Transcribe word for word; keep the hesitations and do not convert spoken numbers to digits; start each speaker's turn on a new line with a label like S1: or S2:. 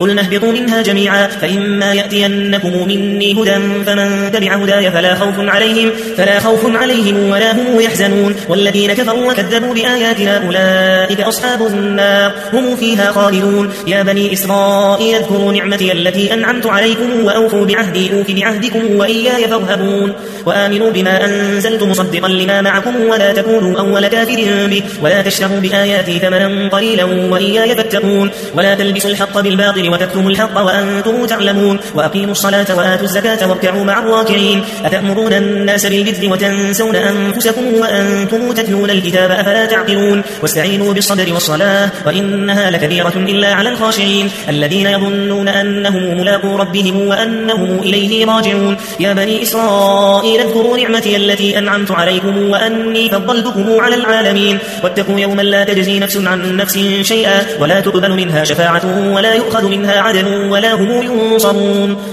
S1: قلنا اهبطوا منها جميعا فإما يأتينكم مني هدى فمن تبع هداي فلا خوف عليهم فلا خوف عليهم ولا هم يحزنون والذين كفروا وكذبوا بآياتنا أولئك أصحاب النار هم فيها خالدون يا بني إسرائيل اذكروا نعمتي التي أنعمت عليكم وأوفوا بعهدي أوف بعهدكم وإياي فارهبون وآمنوا بما أنزلت مصدقا لما معكم ولا تكونوا أول كافر به ولا تشتروا بآياتي ثمنا قليلا وإياي فاتقون ولا تلبسوا الحق بالباطل وتكتموا الحق وأنتم تعلمون وأقيموا الصلاة وآتوا الزكاة واركعوا مع الراكعين أتأمرون الناس بالبر وتنسون أنفسكم وأنتم تتلون الكتاب أفلا تعقلون واستعينوا بالصبر والصلاة وإنها لكبيرة إلا على الخاشعين الذين يظنون أنهم ملاقو ربهم وأنهم إليه راجعون يا بني إسرائيل اذكروا نعمتي التي أنعمت عليكم وأني فضلتكم على العالمين واتقوا يوما لا تجزي نفس عن نفس شيئا ولا تقبل منها شفاعة ولا يؤخذ منها عدل ولا هم ينصرون